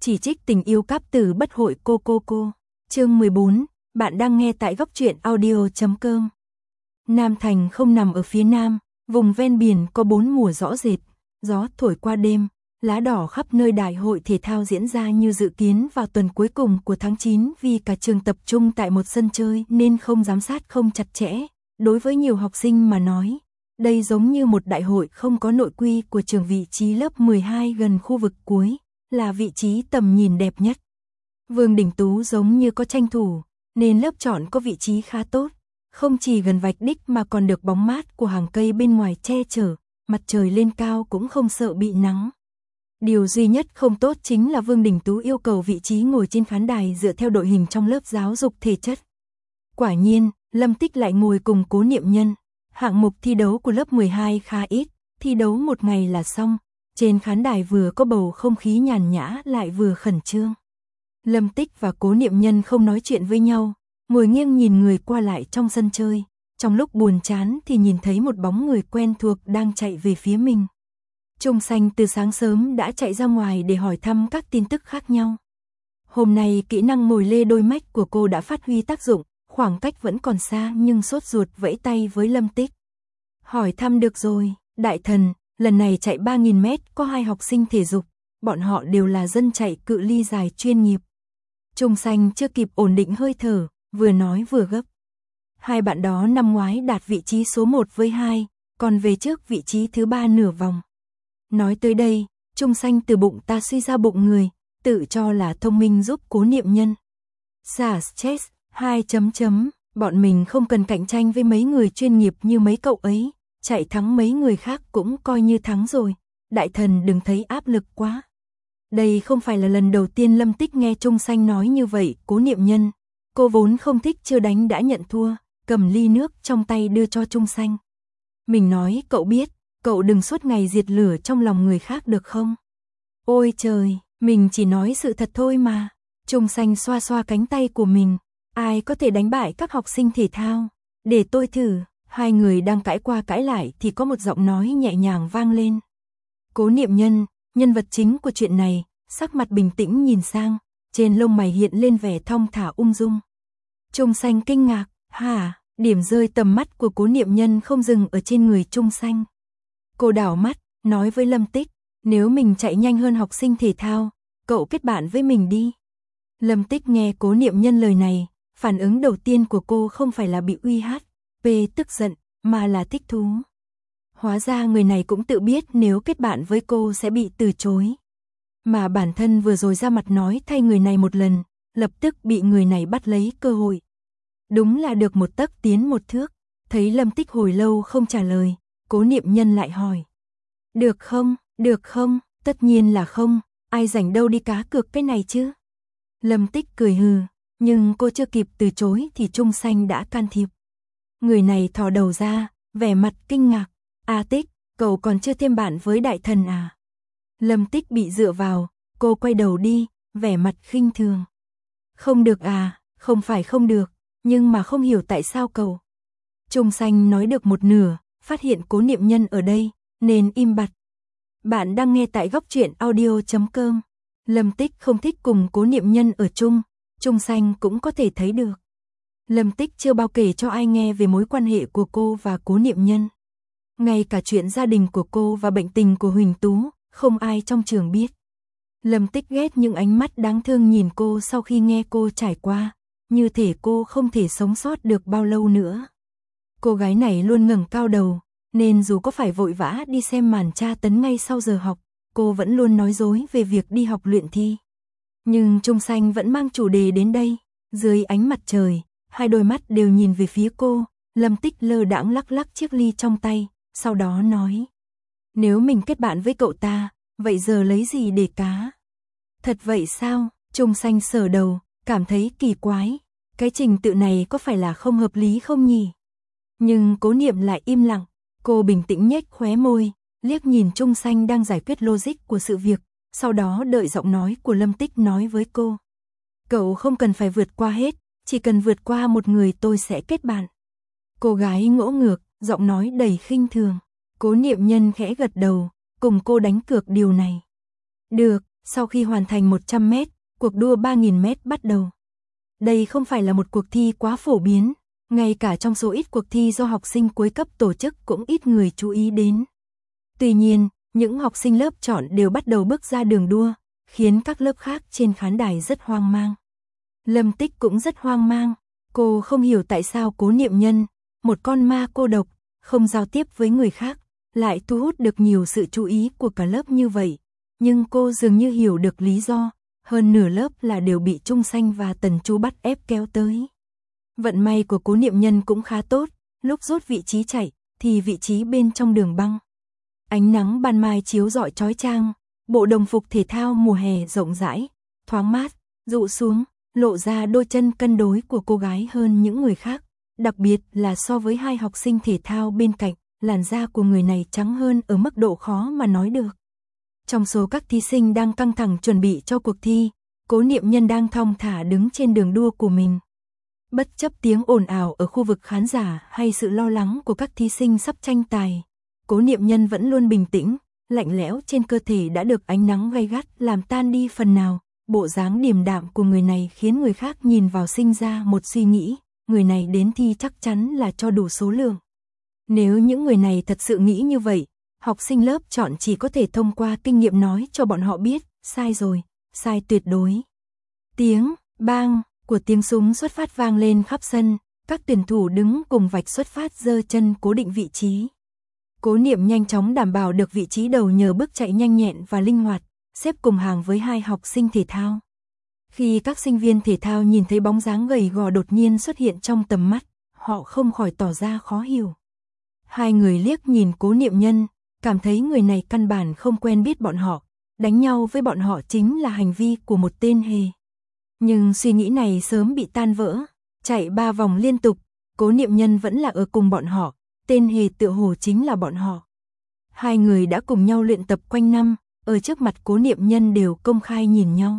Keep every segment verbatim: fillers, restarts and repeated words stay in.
chỉ trích tình yêu cáp tử bất hội cô cô cô. Chương mười bốn, bạn đang nghe tại góc truyện audio chấm com. Nam Thành không nằm ở phía nam, vùng ven biển có bốn mùa rõ rệt, gió thổi qua đêm, lá đỏ khắp nơi. Đại hội thể thao diễn ra như dự kiến vào tuần cuối cùng của tháng chín, vì cả trường tập trung tại một sân chơi nên không giám sát không chặt chẽ. Đối với nhiều học sinh mà nói, đây giống như một đại hội không có nội quy của trường. Vị trí lớp mười hai gần khu vực cuối là vị trí tầm nhìn đẹp nhất. Vương Đình Tú giống như có tranh thủ, nên lớp chọn có vị trí khá tốt, không chỉ gần vạch đích mà còn được bóng mát của hàng cây bên ngoài che chở, mặt trời lên cao cũng không sợ bị nắng. Điều duy nhất không tốt chính là Vương Đình Tú yêu cầu vị trí ngồi trên khán đài dựa theo đội hình trong lớp giáo dục thể chất. Quả nhiên, Lâm Tích lại ngồi cùng Cố Niệm Nhân. Hạng mục thi đấu của lớp mười hai khá ít, thi đấu một ngày là xong. Trên khán đài vừa có bầu không khí nhàn nhã lại vừa khẩn trương. Lâm Tích và Cố Niệm Nhân không nói chuyện với nhau, ngồi nghiêng nhìn người qua lại trong sân chơi. Trong lúc buồn chán thì nhìn thấy một bóng người quen thuộc đang chạy về phía mình. Trung Xanh từ sáng sớm đã chạy ra ngoài để hỏi thăm các tin tức khác nhau. Hôm nay kỹ năng mồi lê đôi mách của cô đã phát huy tác dụng, khoảng cách vẫn còn xa nhưng sốt ruột vẫy tay với Lâm Tích. Hỏi thăm được rồi, đại thần, lần này chạy ba nghìn mét có hai học sinh thể dục, bọn họ đều là dân chạy cự ly dài chuyên nghiệp. Trung Xanh chưa kịp ổn định hơi thở, vừa nói vừa gấp. Hai bạn đó năm ngoái đạt vị trí số một với hai, còn về trước vị trí thứ ba nửa vòng. Nói tới đây, Trung Xanh từ bụng ta suy ra bụng người, tự cho là thông minh giúp Cố Niệm Nhân. Xả stress, hai chấm chấm, bọn mình không cần cạnh tranh với mấy người chuyên nghiệp như mấy cậu ấy, chạy thắng mấy người khác cũng coi như thắng rồi, đại thần đừng thấy áp lực quá. Đây không phải là lần đầu tiên Lâm Tích nghe Trung Xanh nói như vậy. Cố Niệm Nhân, cô vốn không thích chưa đánh đã nhận thua, cầm ly nước trong tay đưa cho Trung Xanh. Mình nói cậu biết, cậu đừng suốt ngày diệt lửa trong lòng người khác được không? Ôi trời, mình chỉ nói sự thật thôi mà. Trung Xanh xoa xoa cánh tay của mình. Ai có thể đánh bại các học sinh thể thao? Để tôi thử. Hai người đang cãi qua cãi lại thì có một giọng nói nhẹ nhàng vang lên. Cố Niệm Nhân, nhân vật chính của chuyện này, sắc mặt bình tĩnh nhìn sang, trên lông mày hiện lên vẻ thong thả ung dung. Trung Xanh kinh ngạc, hả? Điểm rơi tầm mắt của Cố Niệm Nhân không dừng ở trên người Trung Xanh. Cô đảo mắt, nói với Lâm Tích, nếu mình chạy nhanh hơn học sinh thể thao, cậu kết bạn với mình đi. Lâm Tích nghe Cố Niệm Nhân lời này, phản ứng đầu tiên của cô không phải là bị uy hát, p tức giận, mà là thích thú. Hóa ra người này cũng tự biết nếu kết bạn với cô sẽ bị từ chối. Mà bản thân vừa rồi ra mặt nói thay người này một lần, lập tức bị người này bắt lấy cơ hội. Đúng là được một tấc tiến một thước. Thấy Lâm Tích hồi lâu không trả lời, Cố Niệm Nhân lại hỏi. Được không, được không, tất nhiên là không, ai rảnh đâu đi cá cược cái này chứ. Lâm Tích cười hừ, nhưng cô chưa kịp từ chối thì Trung Xanh đã can thiệp. Người này thò đầu ra, vẻ mặt kinh ngạc. A Tích, cậu còn chưa thêm bạn với đại thần à? Lâm Tích bị dựa vào, cô quay đầu đi, vẻ mặt khinh thường. Không được à, không phải không được, nhưng mà không hiểu tại sao cậu. Trung Xanh nói được một nửa, phát hiện Cố Niệm Nhân ở đây, nên im bặt. Bạn đang nghe tại góc truyện audio chấm com. Lâm Tích không thích cùng Cố Niệm Nhân ở chung, Trung Xanh cũng có thể thấy được. Lâm Tích chưa bao kể cho ai nghe về mối quan hệ của cô và Cố Niệm Nhân. Ngay cả chuyện gia đình của cô và bệnh tình của Huỳnh Tú, không ai trong trường biết. Lâm Tích ghét những ánh mắt đáng thương nhìn cô sau khi nghe cô trải qua, như thể cô không thể sống sót được bao lâu nữa. Cô gái này luôn ngẩng cao đầu, nên dù có phải vội vã đi xem màn tra tấn ngay sau giờ học, cô vẫn luôn nói dối về việc đi học luyện thi. Nhưng Trung Xanh vẫn mang chủ đề đến đây, dưới ánh mặt trời, hai đôi mắt đều nhìn về phía cô. Lâm Tích lơ đãng lắc lắc chiếc ly trong tay, sau đó nói. Nếu mình kết bạn với cậu ta, vậy giờ lấy gì để cá? Thật vậy sao? Trung Xanh sờ đầu, cảm thấy kỳ quái. Cái trình tự này có phải là không hợp lý không nhỉ? Nhưng Cố Niệm lại im lặng, cô bình tĩnh nhếch khóe môi, liếc nhìn Trung Xanh đang giải quyết logic của sự việc, sau đó đợi giọng nói của Lâm Tích nói với cô. Cậu không cần phải vượt qua hết, chỉ cần vượt qua một người tôi sẽ kết bạn. Cô gái ngỗ ngược, giọng nói đầy khinh thường. Cố Niệm Nhân khẽ gật đầu, cùng cô đánh cược điều này. Được, Sau khi hoàn thành một trăm mét, cuộc đua ba nghìn mét bắt đầu. Đây không phải là một cuộc thi quá phổ biến, ngay cả trong số ít cuộc thi do học sinh cuối cấp tổ chức cũng ít người chú ý đến. Tuy nhiên, những học sinh lớp chọn đều bắt đầu bước ra đường đua, khiến các lớp khác trên khán đài rất hoang mang. Lâm Tích cũng rất hoang mang, cô không hiểu tại sao Cố Niệm Nhân, một con ma cô độc, không giao tiếp với người khác, lại thu hút được nhiều sự chú ý của cả lớp như vậy. Nhưng cô dường như hiểu được lý do, hơn nửa lớp là đều bị Trung Xanh và Tần Chu bắt ép kéo tới. Vận may của Cố Niệm Nhân cũng khá tốt, lúc rút vị trí chạy, thì vị trí bên trong đường băng. Ánh nắng ban mai chiếu rọi chói chang, bộ đồng phục thể thao mùa hè rộng rãi, thoáng mát, dụ xuống, lộ ra đôi chân cân đối của cô gái hơn những người khác, đặc biệt là so với hai học sinh thể thao bên cạnh, làn da của người này trắng hơn ở mức độ khó mà nói được. Trong số các thí sinh đang căng thẳng chuẩn bị cho cuộc thi, Cố Niệm Nhân đang thong thả đứng trên đường đua của mình. Bất chấp tiếng ồn ào ở khu vực khán giả hay sự lo lắng của các thí sinh sắp tranh tài, Cố Niệm Nhân vẫn luôn bình tĩnh, lạnh lẽo trên cơ thể đã được ánh nắng gay gắt làm tan đi phần nào. Bộ dáng điềm đạm của người này khiến người khác nhìn vào sinh ra một suy nghĩ, người này đến thi chắc chắn là cho đủ số lượng. Nếu những người này thật sự nghĩ như vậy, học sinh lớp chọn chỉ có thể thông qua kinh nghiệm nói cho bọn họ biết, sai rồi, sai tuyệt đối. Tiếng, bang, của tiếng súng xuất phát vang lên khắp sân, các tuyển thủ đứng cùng vạch xuất phát giơ chân cố định vị trí. Cố Niệm nhanh chóng đảm bảo được vị trí đầu nhờ bước chạy nhanh nhẹn và linh hoạt, xếp cùng hàng với hai học sinh thể thao. Khi các sinh viên thể thao nhìn thấy bóng dáng gầy gò đột nhiên xuất hiện trong tầm mắt, họ không khỏi tỏ ra khó hiểu. Hai người liếc nhìn Cố Niệm Nhân, cảm thấy người này căn bản không quen biết bọn họ, đánh nhau với bọn họ chính là hành vi của một tên hề. Nhưng suy nghĩ này sớm bị tan vỡ, chạy ba vòng liên tục, Cố Niệm Nhân vẫn là ở cùng bọn họ, tên hề tựa hồ chính là bọn họ. Hai người đã cùng nhau luyện tập quanh năm, ở trước mặt Cố Niệm Nhân đều công khai nhìn nhau.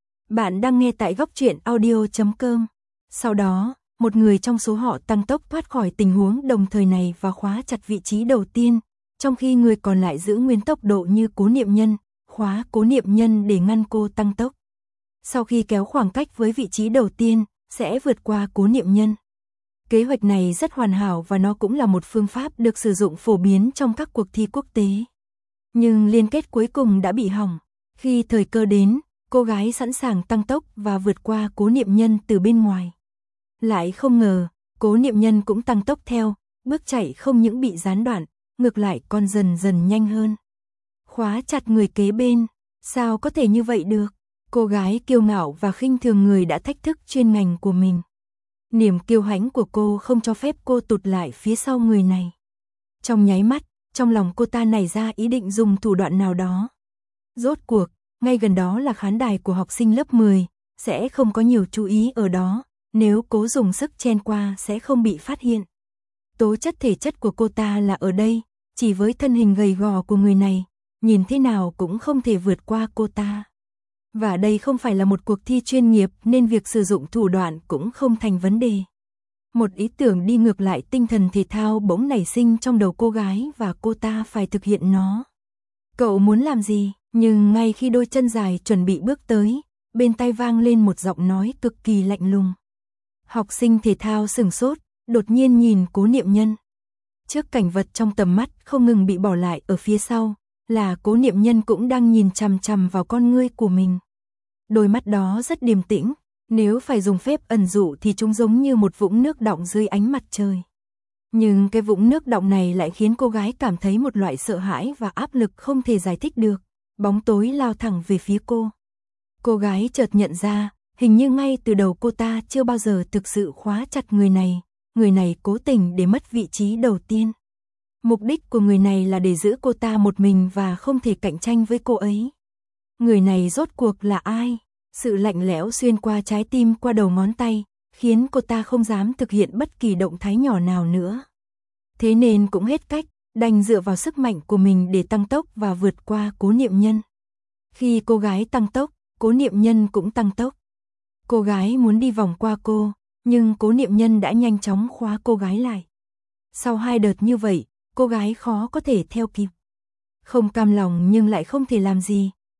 Bạn đang nghe tại góc truyện audio chấm com. Sau đó, một người trong số họ tăng tốc thoát khỏi tình huống đồng thời này và khóa chặt vị trí đầu tiên, trong khi người còn lại giữ nguyên tốc độ như Cố Niệm Nhân, khóa Cố Niệm Nhân để ngăn cô tăng tốc. Sau khi kéo khoảng cách với vị trí đầu tiên, sẽ vượt qua Cố Niệm Nhân. Kế hoạch này rất hoàn hảo và nó cũng là một phương pháp được sử dụng phổ biến trong các cuộc thi quốc tế. Nhưng liên kết cuối cùng đã bị hỏng. Khi thời cơ đến, cô gái sẵn sàng tăng tốc và vượt qua Cố Niệm Nhân từ bên ngoài. Lại không ngờ, Cố Niệm Nhân cũng tăng tốc theo, bước chạy không những bị gián đoạn, ngược lại còn dần dần nhanh hơn. Khóa chặt người kế bên, sao có thể như vậy được? Cô gái kiêu ngạo và khinh thường người đã thách thức chuyên ngành của mình. Niềm kiêu hãnh của cô không cho phép cô tụt lại phía sau người này. Trong nháy mắt, trong lòng cô ta nảy ra ý định dùng thủ đoạn nào đó. Rốt cuộc, ngay gần đó là khán đài của học sinh lớp mười, sẽ không có nhiều chú ý ở đó, nếu cố dùng sức chen qua sẽ không bị phát hiện. Tố chất thể chất của cô ta là ở đây, chỉ với thân hình gầy gò của người này, nhìn thế nào cũng không thể vượt qua cô ta. Và đây không phải là một cuộc thi chuyên nghiệp nên việc sử dụng thủ đoạn cũng không thành vấn đề. Một ý tưởng đi ngược lại tinh thần thể thao bỗng nảy sinh trong đầu cô gái và cô ta phải thực hiện nó. Cậu muốn làm gì? Nhưng ngay khi đôi chân dài chuẩn bị bước tới, bên tai vang lên một giọng nói cực kỳ lạnh lùng. Học sinh thể thao sửng sốt, đột nhiên nhìn Cố Niệm Nhân. Trước cảnh vật trong tầm mắt không ngừng bị bỏ lại ở phía sau, là Cố Niệm Nhân cũng đang nhìn chằm chằm vào con ngươi của mình. Đôi mắt đó rất điềm tĩnh, nếu phải dùng phép ẩn dụ thì chúng giống như một vũng nước đọng dưới ánh mặt trời. Nhưng cái vũng nước đọng này lại khiến cô gái cảm thấy một loại sợ hãi và áp lực không thể giải thích được, bóng tối lao thẳng về phía cô. Cô gái chợt nhận ra, hình như ngay từ đầu cô ta chưa bao giờ thực sự khóa chặt người này, người này cố tình để mất vị trí đầu tiên. Mục đích của người này là để giữ cô ta một mình và không thể cạnh tranh với cô ấy. Người này rốt cuộc là ai? Sự lạnh lẽo xuyên qua trái tim qua đầu ngón tay, khiến cô ta không dám thực hiện bất kỳ động thái nhỏ nào nữa. Thế nên cũng hết cách, đành dựa vào sức mạnh của mình để tăng tốc và vượt qua Cố Niệm Nhân. Khi cô gái tăng tốc, Cố Niệm Nhân cũng tăng tốc. Cô gái muốn đi vòng qua cô, nhưng Cố Niệm Nhân đã nhanh chóng khóa cô gái lại. Sau hai đợt như vậy, cô gái khó có thể theo kịp. Không cam lòng nhưng lại không thể làm gì,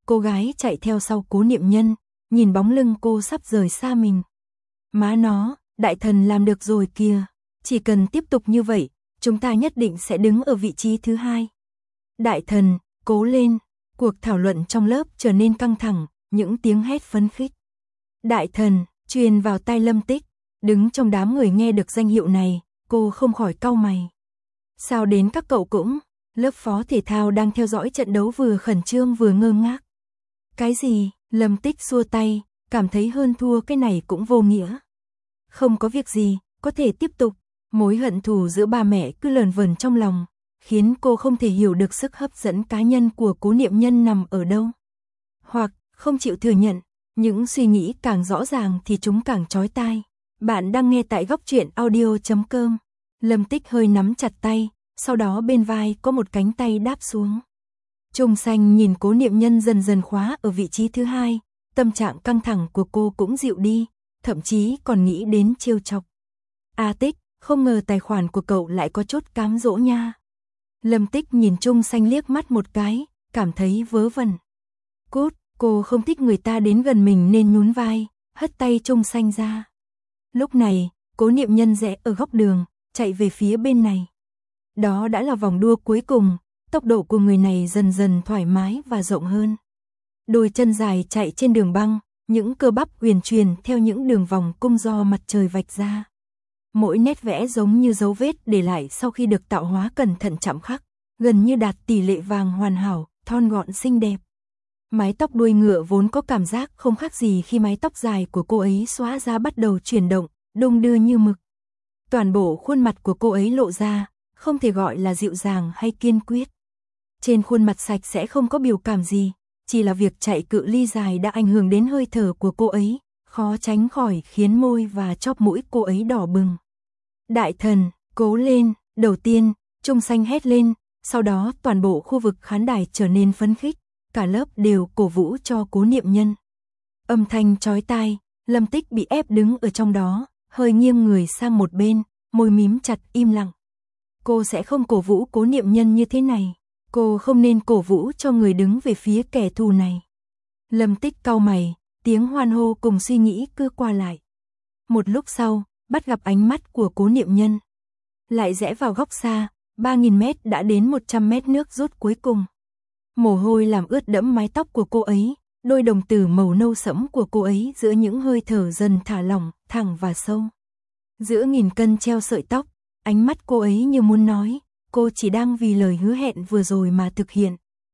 cô gái chạy theo sau Cố Niệm Nhân, nhìn bóng lưng cô sắp rời xa mình. Má nó, đại thần làm được rồi kìa, chỉ cần tiếp tục như vậy, chúng ta nhất định sẽ đứng ở vị trí thứ hai. Đại thần, cố lên, cuộc thảo luận trong lớp trở nên căng thẳng, những tiếng hét phấn khích. Đại thần, truyền vào tai Lâm Tích, đứng trong đám người nghe được danh hiệu này, cô không khỏi cau mày. Sao đến các cậu cũng, lớp phó thể thao đang theo dõi trận đấu vừa khẩn trương vừa ngơ ngác. Cái gì, Lâm Tích xua tay, cảm thấy hơn thua cái này cũng vô nghĩa. Không có việc gì, có thể tiếp tục, mối hận thù giữa ba mẹ cứ lờn vờn trong lòng, khiến cô không thể hiểu được sức hấp dẫn cá nhân của Cố Niệm Nhân nằm ở đâu. Hoặc, không chịu thừa nhận, những suy nghĩ càng rõ ràng thì chúng càng chói tai. Bạn đang nghe tại góc truyện audio chấm com. Lâm Tích hơi nắm chặt tay, sau đó bên vai có một cánh tay đáp xuống. Trung Xanh nhìn Cố Niệm Nhân dần dần khóa ở vị trí thứ hai, tâm trạng căng thẳng của cô cũng dịu đi, thậm chí còn nghĩ đến trêu chọc. A Tích, không ngờ tài khoản của cậu lại có chốt cám dỗ nha. Lâm Tích nhìn Trung Xanh liếc mắt một cái, cảm thấy vớ vẩn. Cút, cô không thích người ta đến gần mình nên nhún vai, hất tay Trung Xanh ra. Lúc này, Cố Niệm Nhân rẽ ở góc đường, chạy về phía bên này. Đó đã là vòng đua cuối cùng, tốc độ của người này dần dần thoải mái và rộng hơn. Đôi chân dài chạy trên đường băng, những cơ bắp huyền truyền theo những đường vòng cung do mặt trời vạch ra. Mỗi nét vẽ giống như dấu vết để lại sau khi được tạo hóa cẩn thận chạm khắc, gần như đạt tỷ lệ vàng hoàn hảo, thon gọn xinh đẹp. Mái tóc đuôi ngựa vốn có cảm giác không khác gì khi mái tóc dài của cô ấy xóa ra bắt đầu chuyển động, đung đưa như mực. Toàn bộ khuôn mặt của cô ấy lộ ra, không thể gọi là dịu dàng hay kiên quyết. Trên khuôn mặt sạch sẽ không có biểu cảm gì, chỉ là việc chạy cự ly dài đã ảnh hưởng đến hơi thở của cô ấy, khó tránh khỏi khiến môi và chóp mũi cô ấy đỏ bừng. Đại thần, cố lên, đầu tiên, Trung Xanh hét lên, sau đó toàn bộ khu vực khán đài trở nên phấn khích, cả lớp đều cổ vũ cho Cố Niệm Nhân. Âm thanh chói tai, Lâm Tích bị ép đứng ở trong đó, hơi nghiêng người sang một bên, môi mím chặt im lặng. Cô sẽ không cổ vũ Cố Niệm Nhân như thế này, cô không nên cổ vũ cho người đứng về phía kẻ thù này. Lâm Tích cau mày, tiếng hoan hô cùng suy nghĩ cứ qua lại. Một lúc sau, bắt gặp ánh mắt của Cố Niệm Nhân. Lại rẽ vào góc xa, ba nghìn mét đã đến một trăm mét nước rút cuối cùng. Mồ hôi làm ướt đẫm mái tóc của cô ấy, đôi đồng tử màu nâu sẫm của cô ấy giữa những hơi thở dần thả lỏng, thẳng và sâu. Giữa nghìn cân treo sợi tóc, ánh mắt cô ấy như muốn nói, cô chỉ đang vì lời hứa hẹn vừa rồi mà thực hiện.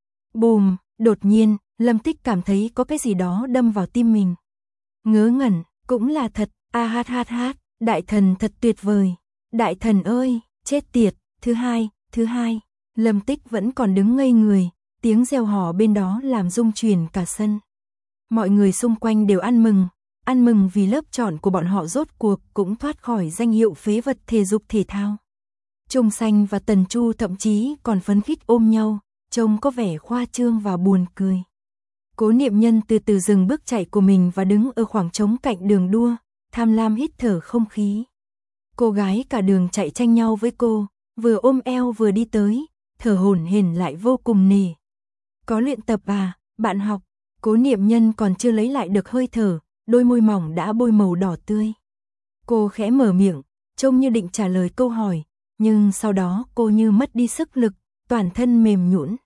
Bùm, đột nhiên, Lâm Tích cảm thấy có cái gì đó đâm vào tim mình. Ngớ ngẩn, cũng là thật, a hát hát hát, đại thần thật tuyệt vời. Đại thần ơi, chết tiệt, thứ hai, thứ hai, Lâm Tích vẫn còn đứng ngây người, tiếng reo hò bên đó làm rung chuyển cả sân. Mọi người xung quanh đều ăn mừng, ăn mừng vì lớp chọn của bọn họ rốt cuộc cũng thoát khỏi danh hiệu phế vật thể dục thể thao. Trung Xanh và Tần Chu thậm chí còn phấn khích ôm nhau, trông có vẻ khoa trương và buồn cười. Cố Niệm Nhân từ từ dừng bước chạy của mình và đứng ở khoảng trống cạnh đường đua, tham lam hít thở không khí. Cô gái cả đường chạy tranh nhau với cô, vừa ôm eo vừa đi tới, thở hổn hển lại vô cùng nề. Có luyện tập à, bạn học? Cố Niệm Nhân còn chưa lấy lại được hơi thở, đôi môi mỏng đã bôi màu đỏ tươi. Cô khẽ mở miệng, trông như định trả lời câu hỏi, nhưng sau đó cô như mất đi sức lực, toàn thân mềm nhũn.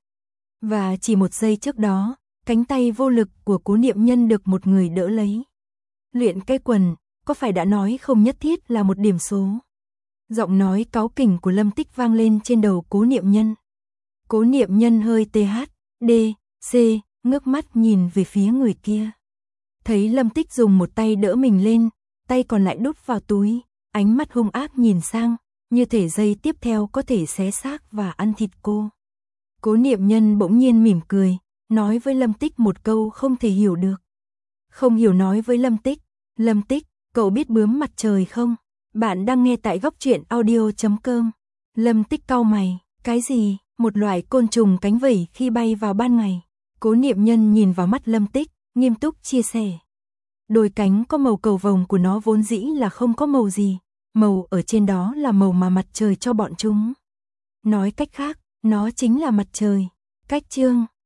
Và chỉ một giây trước đó, cánh tay vô lực của Cố Niệm Nhân được một người đỡ lấy. Luyện cái quần, có phải đã nói không nhất thiết là một điểm số? Giọng nói cáu kỉnh của Lâm Tích vang lên trên đầu Cố Niệm Nhân. Cố Niệm Nhân hơi tê hát, đê, xê, ngước mắt nhìn về phía người kia. Thấy Lâm Tích dùng một tay đỡ mình lên, tay còn lại đút vào túi, ánh mắt hung ác nhìn sang, như thể giây tiếp theo có thể xé xác và ăn thịt cô. Cố Niệm Nhân bỗng nhiên mỉm cười, nói với Lâm Tích một câu không thể hiểu được. Không hiểu nói với Lâm Tích, Lâm Tích, cậu biết bướm mặt trời không? Bạn đang nghe tại góc truyện audio chấm com. Lâm Tích cau mày, cái gì? Một loại côn trùng cánh vẩy khi bay vào ban ngày. Cố Niệm Nhân nhìn vào mắt Lâm Tích, nghiêm túc chia sẻ. Đôi cánh có màu cầu vồng của nó vốn dĩ là không có màu gì, màu ở trên đó là màu mà mặt trời cho bọn chúng. Nói cách khác, nó chính là mặt trời. Cách chương